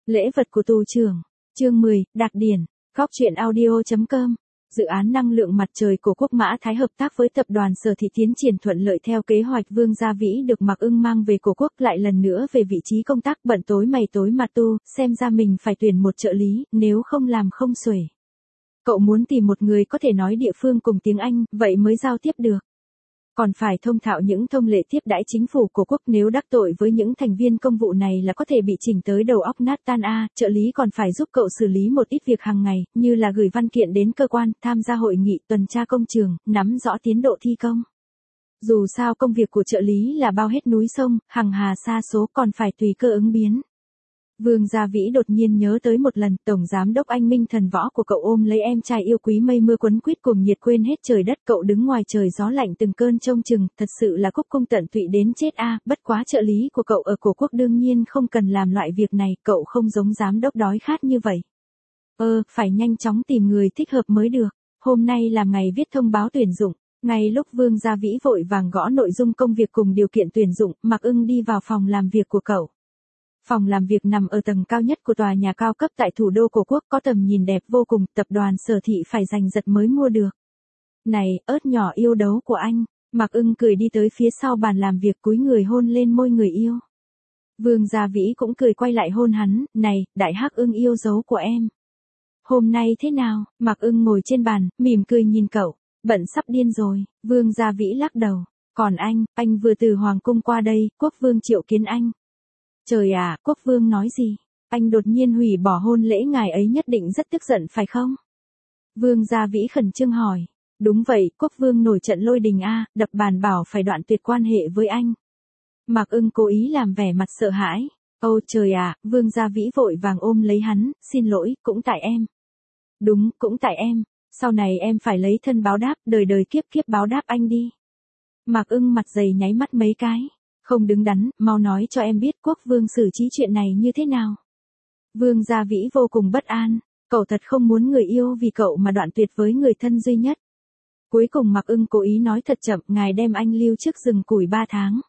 Lễ vật của tù trưởng. Chương 10, Đạc Điển. Góc truyện audio.com. Dự án năng lượng mặt trời của Quốc Mã Thái hợp tác với tập đoàn Sở Thị tiến triển thuận lợi theo kế hoạch. Vương Gia Vĩ được Mạc Ưng mang về cổ quốc lại lần nữa về vị trí công tác, bận tối mày tối mặt tu, xem ra mình phải tuyển một trợ lý, nếu không làm không xuể. Cậu muốn tìm một người có thể nói địa phương cùng tiếng Anh, vậy mới giao tiếp được. Còn phải thông thạo những thông lệ tiếp đãi chính phủ của quốc, nếu đắc tội với những thành viên công vụ này là có thể bị chỉnh tới đầu óc nát tan a. Trợ lý còn phải giúp cậu xử lý một ít việc hàng ngày, như là gửi văn kiện đến cơ quan, tham gia hội nghị, tuần tra công trường, nắm rõ tiến độ thi công. Dù sao công việc của trợ lý là bao hết núi sông, hằng hà sa số, còn phải tùy cơ ứng biến. Vương Gia Vĩ đột nhiên nhớ tới một lần, Tổng Giám đốc Anh Minh thần võ của cậu ôm lấy em trai yêu quý mây mưa quấn quýt cuồng nhiệt quên hết trời đất, cậu đứng ngoài trời gió lạnh từng cơn trông chừng, thật sự là cúc cung tận tụy đến chết a. Bất quá trợ lý của cậu ở cổ quốc đương nhiên không cần làm loại việc này, cậu không giống giám đốc đói khát như vậy. Phải nhanh chóng tìm người thích hợp mới được. Hôm nay là ngày viết thông báo tuyển dụng. Ngay lúc Vương Gia Vĩ vội vàng gõ nội dung công việc cùng điều kiện tuyển dụng, Mạc Ưng đi vào phòng làm việc của cậu. Phòng làm việc nằm ở tầng cao nhất của tòa nhà cao cấp tại thủ đô cổ quốc, có tầm nhìn đẹp vô cùng, tập đoàn Sở Thị phải giành giật mới mua được. Này, ớt nhỏ yêu dấu của anh. Mạc Ưng cười đi tới phía sau bàn làm việc, cúi người hôn lên môi người yêu. Vương Gia Vĩ cũng cười quay lại hôn hắn, này, đại hắc ưng yêu dấu của em. Hôm nay thế nào? Mạc Ưng ngồi trên bàn, mỉm cười nhìn cậu, bận sắp điên rồi. Vương Gia Vĩ lắc đầu, còn anh vừa từ Hoàng cung qua đây, quốc vương triệu kiến anh. Trời ạ, quốc vương nói gì? Anh đột nhiên hủy bỏ hôn lễ, ngài ấy nhất định rất tức giận phải không? Vương Gia Vĩ khẩn trương hỏi. Đúng vậy, quốc vương nổi trận lôi đình a, đập bàn bảo phải đoạn tuyệt quan hệ với anh. Mạc Ưng cố ý làm vẻ mặt sợ hãi. Ôi trời ạ, Vương Gia Vĩ vội vàng ôm lấy hắn, xin lỗi, cũng tại em. Đúng, cũng tại em. Sau này em phải lấy thân báo đáp, đời đời kiếp kiếp báo đáp anh đi. Mạc Ưng mặt dày nháy mắt mấy cái. Không đứng đắn, mau nói cho em biết quốc vương xử trí chuyện này như thế nào. Vương Gia Vĩ vô cùng bất an, cậu thật không muốn người yêu vì cậu mà đoạn tuyệt với người thân duy nhất. Cuối cùng Mạc Ưng cố ý nói thật chậm, ngài đem anh lưu trước rừng củi 3 tháng.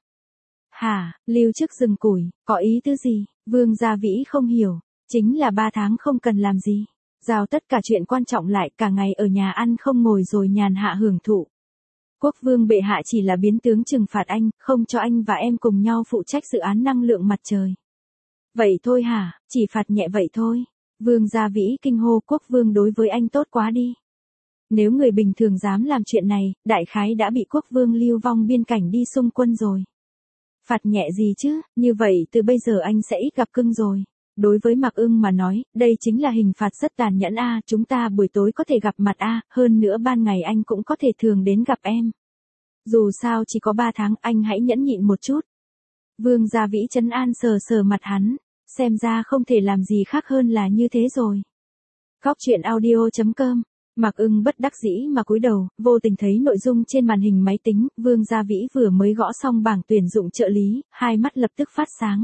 Hả, lưu trước rừng củi, có ý tứ gì? Vương Gia Vĩ không hiểu, chính là 3 tháng không cần làm gì. Giao tất cả chuyện quan trọng lại, cả ngày ở nhà ăn không ngồi rồi nhàn hạ hưởng thụ. Quốc vương bệ hạ chỉ là biến tướng trừng phạt anh, không cho anh và em cùng nhau phụ trách dự án năng lượng mặt trời. Vậy thôi hả, chỉ phạt nhẹ vậy thôi. Vương Gia Vĩ kinh hô, quốc vương đối với anh tốt quá đi. Nếu người bình thường dám làm chuyện này, đại khái đã bị quốc vương lưu vong biên cảnh đi xung quân rồi. Phạt nhẹ gì chứ, như vậy từ bây giờ anh sẽ ít gặp cưng rồi. Đối với Mạc Ưng mà nói, đây chính là hình phạt rất tàn nhẫn a. Chúng ta buổi tối có thể gặp mặt a, hơn nữa ban ngày anh cũng có thể thường đến gặp em. Dù sao chỉ có 3 tháng, anh hãy nhẫn nhịn một chút. Vương Gia Vĩ trấn an sờ sờ mặt hắn, xem ra không thể làm gì khác hơn là như thế rồi. Góc truyện audio.com. Mạc Ưng bất đắc dĩ mà cúi đầu, vô tình thấy nội dung trên màn hình máy tính. Vương Gia Vĩ vừa mới gõ xong bảng tuyển dụng trợ lý, hai mắt lập tức phát sáng.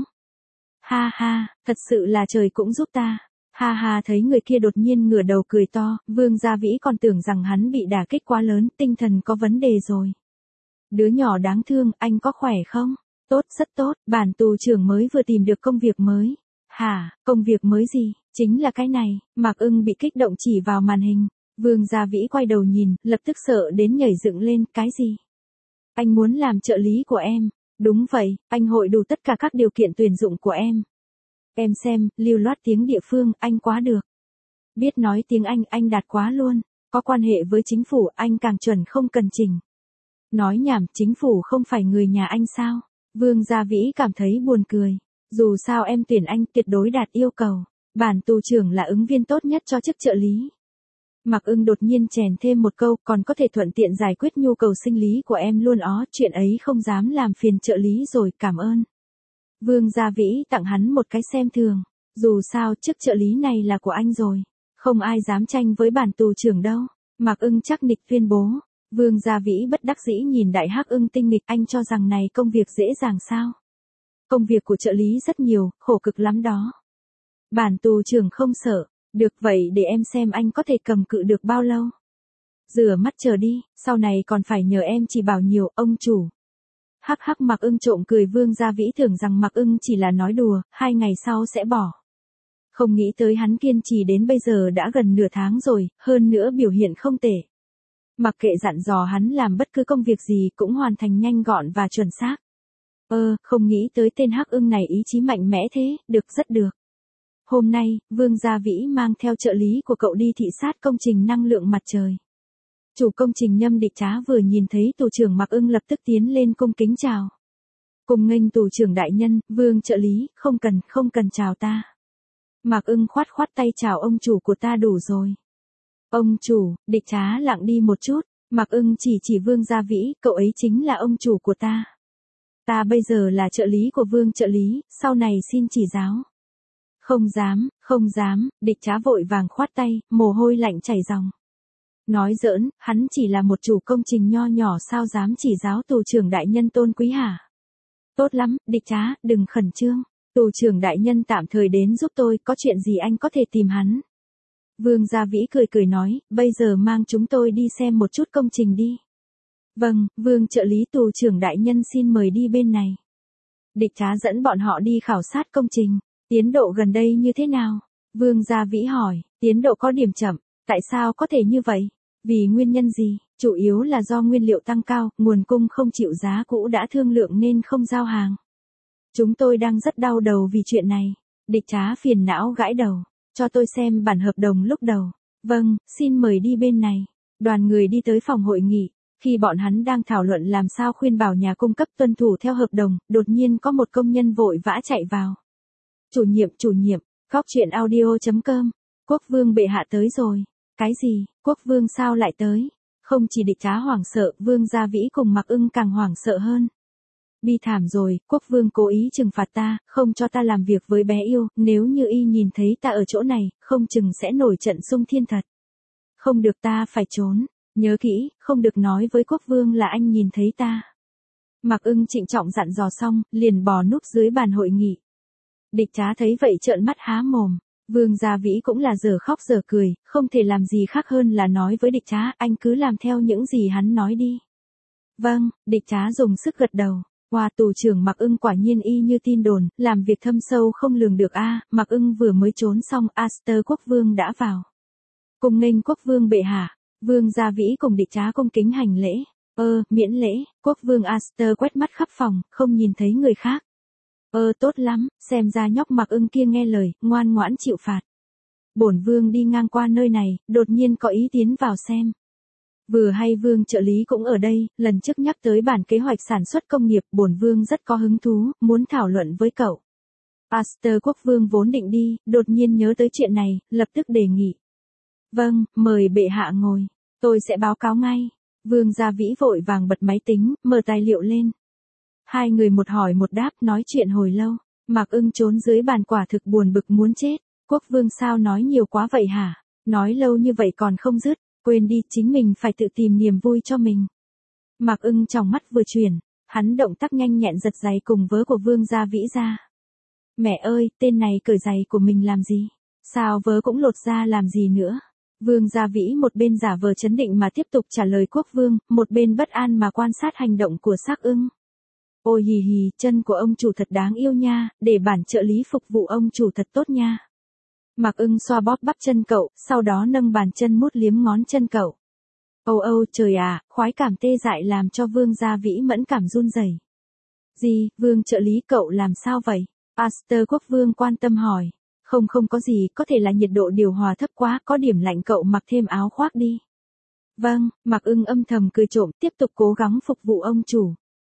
Ha ha, thật sự là trời cũng giúp ta. Ha ha, thấy người kia đột nhiên ngửa đầu cười to, Vương Gia Vĩ còn tưởng rằng hắn bị đả kích quá lớn, tinh thần có vấn đề rồi. Đứa nhỏ đáng thương, anh có khỏe không? Tốt, rất tốt, bản tù trưởng mới vừa tìm được công việc mới. Hả, công việc mới gì? Chính là cái này. Mạc Ưng bị kích động chỉ vào màn hình. Vương Gia Vĩ quay đầu nhìn, lập tức sợ đến nhảy dựng lên, cái gì? Anh muốn làm trợ lý của em. Đúng vậy, anh hội đủ tất cả các điều kiện tuyển dụng của em. Em xem, lưu loát tiếng địa phương, anh quá được. Biết nói tiếng anh đạt quá luôn. Có quan hệ với chính phủ, anh càng chuẩn không cần chỉnh. Nói nhảm, chính phủ không phải người nhà anh sao? Vương Gia Vĩ cảm thấy buồn cười. Dù sao em tuyển anh tuyệt đối đạt yêu cầu. Bản tù trưởng là ứng viên tốt nhất cho chức trợ lý. Mạc Ưng đột nhiên chèn thêm một câu, còn có thể thuận tiện giải quyết nhu cầu sinh lý của em luôn ó, chuyện ấy không dám làm phiền trợ lý rồi, cảm ơn. Vương Gia Vĩ tặng hắn một cái xem thường. Dù sao chức trợ lý này là của anh rồi. Không ai dám tranh với bản tù trưởng đâu. Mạc Ưng chắc nịch tuyên bố. Vương Gia Vĩ bất đắc dĩ nhìn đại hắc ưng tinh nghịch, anh cho rằng này công việc dễ dàng sao? Công việc của trợ lý rất nhiều, khổ cực lắm đó. Bản tù trưởng không sợ. Được vậy để em xem anh có thể cầm cự được bao lâu. Rửa mắt chờ đi, sau này còn phải nhờ em chỉ bảo nhiều, ông chủ. Hắc hắc, Mạc Ưng trộm cười. Vương Gia Vĩ tưởng rằng Mạc Ưng chỉ là nói đùa, 2 ngày sau sẽ bỏ. Không nghĩ tới hắn kiên trì đến bây giờ đã gần nửa tháng rồi, hơn nữa biểu hiện không tệ. Mặc kệ dặn dò hắn làm bất cứ công việc gì cũng hoàn thành nhanh gọn và chuẩn xác. Không nghĩ tới tên Hắc Ưng này ý chí mạnh mẽ thế, được rất được. Hôm nay, Vương Gia Vĩ mang theo trợ lý của cậu đi thị sát công trình năng lượng mặt trời. Chủ công trình Nhâm Địch Trá vừa nhìn thấy tù trưởng Mạc Ưng lập tức tiến lên cung kính chào. Cùng nghênh tù trưởng đại nhân, Vương trợ lý, không cần chào ta. Mạc Ưng khoát khoát tay chào ông chủ của ta đủ rồi. Ông chủ, Địch Trá lặng đi một chút, Mạc Ưng chỉ Vương Gia Vĩ, cậu ấy chính là ông chủ của ta. Ta bây giờ là trợ lý của Vương trợ lý, sau này xin chỉ giáo. Không dám, Địch Trá vội vàng khoát tay, mồ hôi lạnh chảy ròng. Nói giỡn, hắn chỉ là một chủ công trình nho nhỏ sao dám chỉ giáo tù trưởng đại nhân tôn quý hả? Tốt lắm, Địch Trá, đừng khẩn trương. Tù trưởng đại nhân tạm thời đến giúp tôi, có chuyện gì anh có thể tìm hắn. Vương Gia Vĩ cười nói, bây giờ mang chúng tôi đi xem một chút công trình đi. Vâng, Vương trợ lý tù trưởng đại nhân xin mời đi bên này. Địch Trá dẫn bọn họ đi khảo sát công trình. Tiến độ gần đây như thế nào? Vương Gia Vĩ hỏi, tiến độ có điểm chậm, tại sao có thể như vậy? Vì nguyên nhân gì? Chủ yếu là do nguyên liệu tăng cao, nguồn cung không chịu giá cũ đã thương lượng nên không giao hàng. Chúng tôi đang rất đau đầu vì chuyện này. Địch Trá phiền não gãi đầu, cho tôi xem bản hợp đồng lúc đầu. Vâng, xin mời đi bên này. Đoàn người đi tới phòng hội nghị. Khi bọn hắn đang thảo luận làm sao khuyên bảo nhà cung cấp tuân thủ theo hợp đồng, đột nhiên có một công nhân vội vã chạy vào. Chủ nhiệm, góc chuyện audio.com. Quốc vương bệ hạ tới rồi. Cái gì, quốc vương sao lại tới? Không chỉ Địch Trá hoảng sợ, Vương Gia Vĩ cùng Mạc Ưng càng hoảng sợ hơn. Bi thảm rồi, quốc vương cố ý trừng phạt ta, không cho ta làm việc với bé yêu, nếu như y nhìn thấy ta ở chỗ này, không chừng sẽ nổi trận xung thiên thật. Không được, ta phải trốn, nhớ kỹ, không được nói với quốc vương là anh nhìn thấy ta. Mạc Ưng trịnh trọng dặn dò xong, liền bò núp dưới bàn hội nghị. Địch Trá thấy vậy trợn mắt há mồm. Vương Gia Vĩ cũng là giờ khóc giờ cười, không thể làm gì khác hơn là nói với Địch Trá, anh cứ làm theo những gì hắn nói đi. Vâng, Địch Trá dùng sức gật đầu. Hoa, tù trưởng Mạc Ưng quả nhiên y như tin đồn, làm việc thâm sâu không lường được a. Mạc Ưng vừa mới trốn xong, Aster quốc vương đã vào. Cùng nghênh quốc vương bệ hạ. Vương Gia Vĩ cùng Địch Trá cung kính hành lễ. Miễn lễ. Quốc vương Aster quét mắt khắp phòng, không nhìn thấy người khác. Tốt lắm, xem ra nhóc Mạc Ưng kia nghe lời, ngoan ngoãn chịu phạt. Bổn vương đi ngang qua nơi này, đột nhiên có ý tiến vào xem. Vừa hay Vương trợ lý cũng ở đây, lần trước nhắc tới bản kế hoạch sản xuất công nghiệp, bổn vương rất có hứng thú, muốn thảo luận với cậu. Aster quốc vương vốn định đi, đột nhiên nhớ tới chuyện này, lập tức đề nghị. Vâng, mời bệ hạ ngồi, tôi sẽ báo cáo ngay. Vương Gia Vĩ vội vàng bật máy tính, mở tài liệu lên. Hai người một hỏi một đáp nói chuyện hồi lâu. Mạc Ưng trốn dưới bàn quả thực buồn bực muốn chết. Quốc vương sao nói nhiều quá vậy hả? Nói lâu như vậy còn không dứt. Quên đi, chính mình phải tự tìm niềm vui cho mình. Mạc Ưng trong mắt vừa chuyển. Hắn động tác nhanh nhẹn giật giày cùng vớ của Vương Gia Vĩ ra. Mẹ ơi, tên này cởi giày của mình làm gì? Sao vớ cũng lột ra làm gì nữa? Vương Gia Vĩ một bên giả vờ trấn định mà tiếp tục trả lời quốc vương, một bên bất an mà quan sát hành động của Xác Ưng. Ôi hì hì, chân của ông chủ thật đáng yêu nha, để bản trợ lý phục vụ ông chủ thật tốt nha. Mạc Ưng xoa bóp bắp chân cậu, sau đó nâng bàn chân mút liếm ngón chân cậu. Âu trời à, khoái cảm tê dại làm cho Vương Gia Vĩ mẫn cảm run rẩy. Gì, Vương trợ lý cậu làm sao vậy? Aster quốc vương quan tâm hỏi. Không có gì, có thể là nhiệt độ điều hòa thấp quá, có điểm lạnh cậu mặc thêm áo khoác đi. Vâng, Mạc Ưng âm thầm cười trộm, tiếp tục cố gắng phục vụ ông chủ.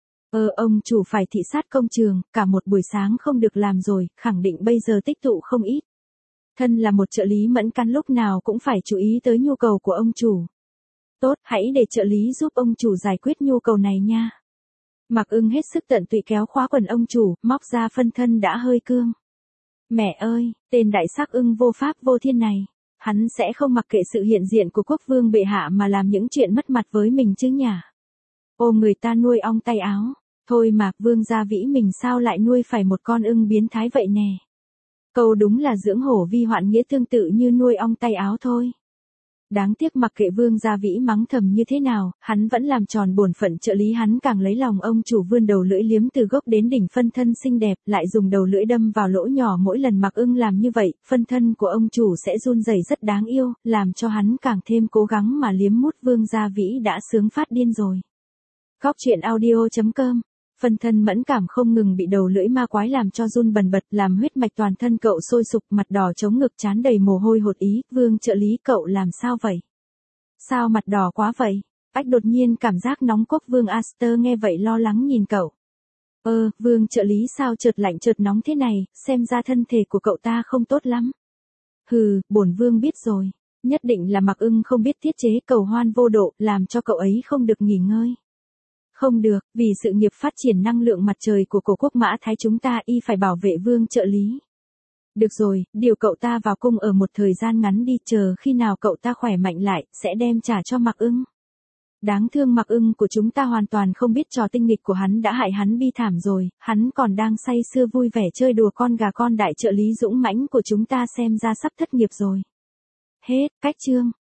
Ông chủ phải thị sát công trường, cả một buổi sáng không được làm rồi, khẳng định bây giờ tích tụ không ít. Thân là một trợ lý mẫn căn lúc nào cũng phải chú ý tới nhu cầu của ông chủ. Tốt, hãy để trợ lý giúp ông chủ giải quyết nhu cầu này nha. Mạc Ưng hết sức tận tụy kéo khóa quần ông chủ, móc ra phân thân đã hơi cương. Mẹ ơi, tên đại Xác Ưng vô pháp vô thiên này. Hắn sẽ không mặc kệ sự hiện diện của quốc vương bệ hạ mà làm những chuyện mất mặt với mình chứ nhỉ? Người ta nuôi ong tay áo. Thôi mà, Vương Gia Vĩ mình sao lại nuôi phải một con ưng biến thái vậy nè. Câu đúng là dưỡng hổ vi hoạn nghĩa tương tự như nuôi ong tay áo thôi. Đáng tiếc mặc kệ Vương Gia Vĩ mắng thầm như thế nào, hắn vẫn làm tròn bổn phận trợ lý, hắn càng lấy lòng ông chủ, vươn đầu lưỡi liếm từ gốc đến đỉnh phân thân xinh đẹp, lại dùng đầu lưỡi đâm vào lỗ nhỏ. Mỗi lần Mạc Ưng làm như vậy, phân thân của ông chủ sẽ run rẩy rất đáng yêu, làm cho hắn càng thêm cố gắng mà liếm mút. Vương Gia Vĩ đã sướng phát điên rồi. Khóc chuyện audio.com. Phân thân mẫn cảm không ngừng bị đầu lưỡi ma quái làm cho run bần bật, làm huyết mạch toàn thân cậu sôi sục, mặt đỏ chống ngực, trán đầy mồ hôi hột. Ý, Vương trợ lý, cậu làm sao vậy? Sao mặt đỏ quá vậy? Ách, đột nhiên cảm giác nóng cốc. Vương Aster nghe vậy lo lắng nhìn cậu. Vương trợ lý, sao chợt lạnh chợt nóng thế này, xem ra thân thể của cậu ta không tốt lắm. Hừ, bổn vương biết rồi. Nhất định là Mạc Ưng không biết tiết chế, cầu hoan vô độ, làm cho cậu ấy không được nghỉ ngơi. Không được, vì sự nghiệp phát triển năng lượng mặt trời của cổ quốc Mã Thái chúng ta, y phải bảo vệ Vương trợ lý. Được rồi, điều cậu ta vào cung ở một thời gian ngắn đi, chờ khi nào cậu ta khỏe mạnh lại, sẽ đem trả cho Mạc Ưng. Đáng thương Mạc Ưng của chúng ta hoàn toàn không biết trò tinh nghịch của hắn đã hại hắn bi thảm rồi, hắn còn đang say sưa vui vẻ chơi đùa con gà con đại trợ lý dũng mãnh của chúng ta xem ra sắp thất nghiệp rồi. Hết, cách chương.